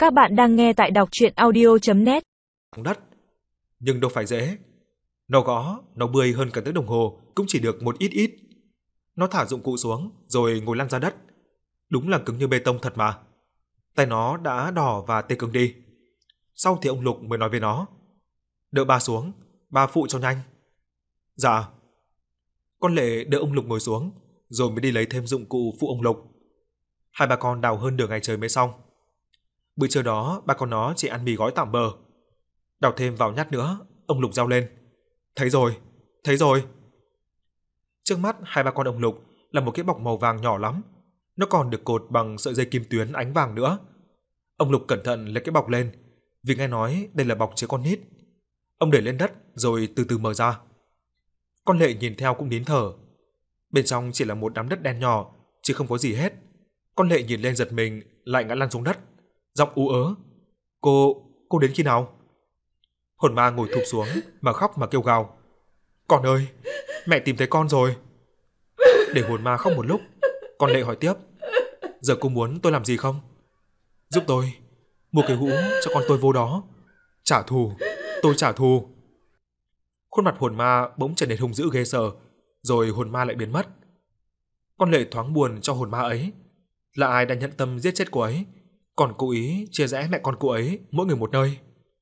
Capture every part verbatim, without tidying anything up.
Các bạn đang nghe tại đọc truyện audio chấm net. Đất, nhưng đâu phải dễ. Nó gõ, nó bươi hơn cả tiếng đồng hồ cũng chỉ được một ít ít. Nó thả dụng cụ xuống rồi ngồi lăn ra đất. Đúng là cứng như bê tông thật mà. Tay nó đã đỏ và tê cứng đi. Sau thì ông Lục mới nói với nó: "Đỡ ba xuống, ba phụ cho nhanh." "Dạ." Con Lệ đỡ ông Lục ngồi xuống, rồi mới đi lấy thêm dụng cụ phụ ông Lục. Hai bà con đào hơn nửa ngày trời mới xong. Bữa trưa đó ba con nó chỉ ăn mì gói tạm bợ. Đào thêm vào nhát nữa, ông Lục reo lên: "Thấy rồi, thấy rồi." Trước mắt hai ba con ông Lục là một cái bọc màu vàng nhỏ lắm, nó còn được cột bằng sợi dây kim tuyến ánh vàng nữa. Ông Lục cẩn thận lấy cái bọc lên, vì nghe nói đây là bọc chứa con nít. Ông để lên đất rồi từ từ mở ra. Con Lệ nhìn theo cũng nín thở. Bên trong chỉ là một đám đất đen nhỏ, chứ không có gì hết. Con Lệ nhìn lên giật mình, lại ngã lăn xuống đất, giọng ú ớ: "Cô, cô đến khi nào?" Hồn ma ngồi thụp xuống mà khóc mà kêu gào: "Con ơi, mẹ tìm thấy con rồi." Để hồn ma khóc một lúc, con Lệ hỏi tiếp: "Giờ cô muốn tôi làm gì không?" "Giúp tôi mua cái hũ cho con tôi vô đó. Trả thù, tôi trả thù." Khuôn mặt hồn ma bỗng trở nên hung dữ ghê sợ, rồi hồn ma lại biến mất. Con Lệ thoáng buồn cho hồn ma ấy. Là ai đã nhẫn tâm giết chết cô ấy, còn cố ý chia rẽ mẹ con cô ấy mỗi người một nơi.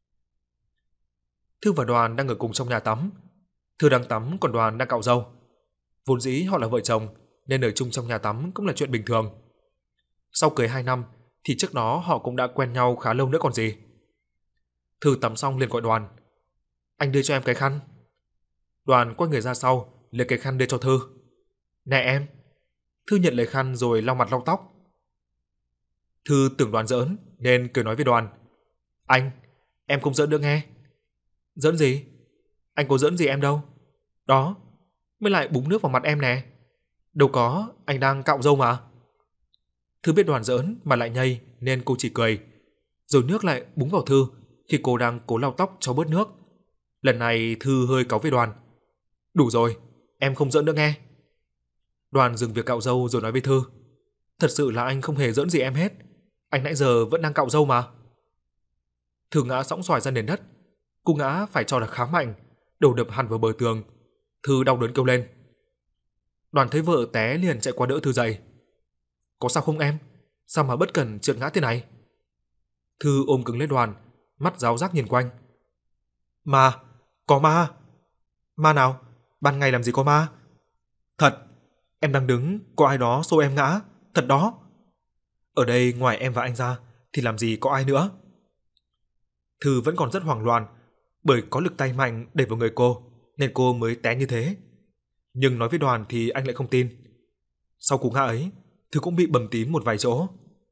Thư và Đoàn đang ở cùng trong nhà tắm. Thư đang tắm còn Đoàn đang cạo râu. Vốn dĩ họ là vợ chồng nên ở chung trong nhà tắm cũng là chuyện bình thường. Sau cưới hai năm thì trước đó họ cũng đã quen nhau khá lâu nữa còn gì. Thư tắm xong liền gọi Đoàn: "Anh đưa cho em cái khăn." Đoàn quay người ra sau, lấy cái khăn đưa cho Thư. "Nè em." Thư nhận lấy khăn rồi lau mặt lau tóc. Thư tưởng Đoàn giỡn nên cười nói với Đoàn: "Anh, em không giỡn nữa nghe." "Giỡn gì? Anh có giỡn gì em đâu. Đó, mới lại búng nước vào mặt em nè. Đâu có, anh đang cạo râu mà." Thư biết Đoàn giỡn mà lại nhây nên cô chỉ cười. Rồi nước lại búng vào Thư khi cô đang cố lau tóc cho bớt nước. Lần này Thư hơi cáu với Đoàn: "Đủ rồi, em không giỡn nữa nghe." Đoàn dừng việc cạo râu rồi nói với Thư: "Thật sự là anh không hề giỡn gì em hết. Anh nãy giờ vẫn đang cạo râu mà." Thư ngã sõng xoài ra nền đất. Cô ngã phải cho là khá mạnh, đầu đập hẳn vào bờ tường. Thư đau đớn kêu lên. Đoàn thấy vợ té liền chạy qua đỡ Thư dậy. "Có sao không em? Sao mà bất cẩn trượt ngã thế này?" Thư ôm cứng lấy Đoàn, mắt ráo rác nhìn quanh. "Ma, có ma." "Ma nào? Ban ngày làm gì có ma?" "Thật, em đang đứng, có ai đó xô em ngã, thật đó. Ở đây ngoài em và anh ra thì làm gì có ai nữa." Thư vẫn còn rất hoảng loạn, bởi có lực tay mạnh đẩy vào người cô nên cô mới té như thế. Nhưng nói với Đoàn thì anh lại không tin. Sau cú ngã ấy, Thư cũng bị bầm tím một vài chỗ.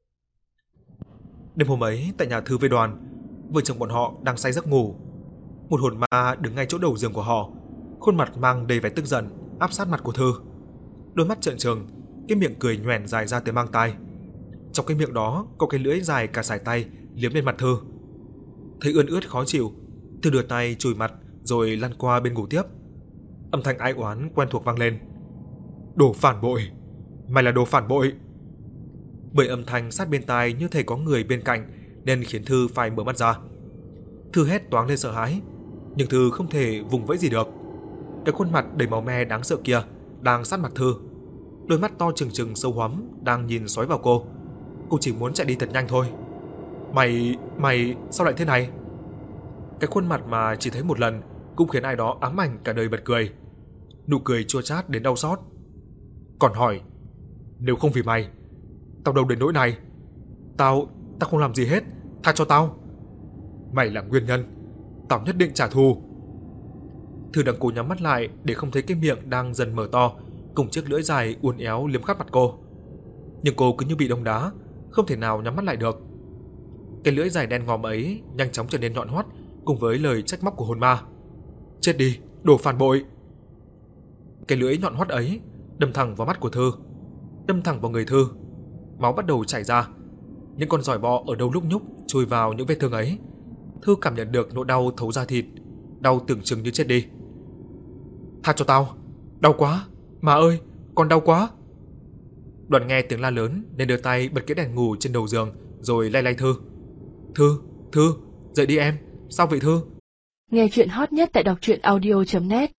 Đêm hôm ấy tại nhà Thư với Đoàn, vợ chồng bọn họ đang say giấc ngủ. Một hồn ma đứng ngay chỗ đầu giường của họ, khuôn mặt mang đầy vẻ tức giận áp sát mặt của Thư. Đôi mắt trợn trừng, cái miệng cười nhoẻn dài ra tới mang tai. Trong cái miệng đó có cái lưỡi dài cả sải tay liếm lên mặt Thư. Thấy ươn ướt khó chịu, Thư đưa tay chùi mặt rồi lăn qua bên ngủ tiếp. Âm thanh ai oán quen thuộc vang lên: "Đồ phản bội, mày là đồ phản bội." Bởi âm thanh sát bên tai như thể có người bên cạnh nên khiến Thư phải mở mắt ra. Thư hét toáng lên sợ hãi, nhưng Thư không thể vùng vẫy gì được. Cái khuôn mặt đầy máu me đáng sợ kia đang sát mặt Thư. Đôi mắt to trừng trừng sâu hoắm đang nhìn xoáy vào cô. Cô chỉ muốn chạy đi thật nhanh thôi. "Mày, mày sao lại thế này?" Cái khuôn mặt mà chỉ thấy một lần cũng khiến ai đó ám ảnh cả đời bật cười. Nụ cười chua chát đến đau xót. "Còn hỏi, nếu không vì mày, tao đâu đến nỗi này. Tao, tao không làm gì hết, tha cho tao. Mày là nguyên nhân, tao nhất định trả thù." Thư đang cố nhắm mắt lại để không thấy cái miệng đang dần mở to cùng chiếc lưỡi dài uốn éo liếm khắp mặt cô. Nhưng cô cứ như bị đông đá, không thể nào nhắm mắt lại được. Cái lưỡi dài đen ngòm ấy nhanh chóng trở nên nhọn hoắt cùng với lời trách móc của hồn ma: "Chết đi, đồ phản bội." Cái lưỡi nhọn hoắt ấy đâm thẳng vào mắt của Thư, đâm thẳng vào người Thư. Máu bắt đầu chảy ra. Những con giòi bọ ở đâu lúc nhúc chui vào những vết thương ấy. Thư cảm nhận được nỗi đau thấu da thịt, đau tưởng chừng như chết đi. "Tha cho tao, đau quá, ma ơi, con đau quá." Đoàn nghe tiếng la lớn nên đưa tay bật cái đèn ngủ trên đầu giường rồi lay lay Thư. Thư, Thư, dậy đi em, sao vậy Thư? Nghe chuyện hot nhất tại đọc truyện audio chấm net.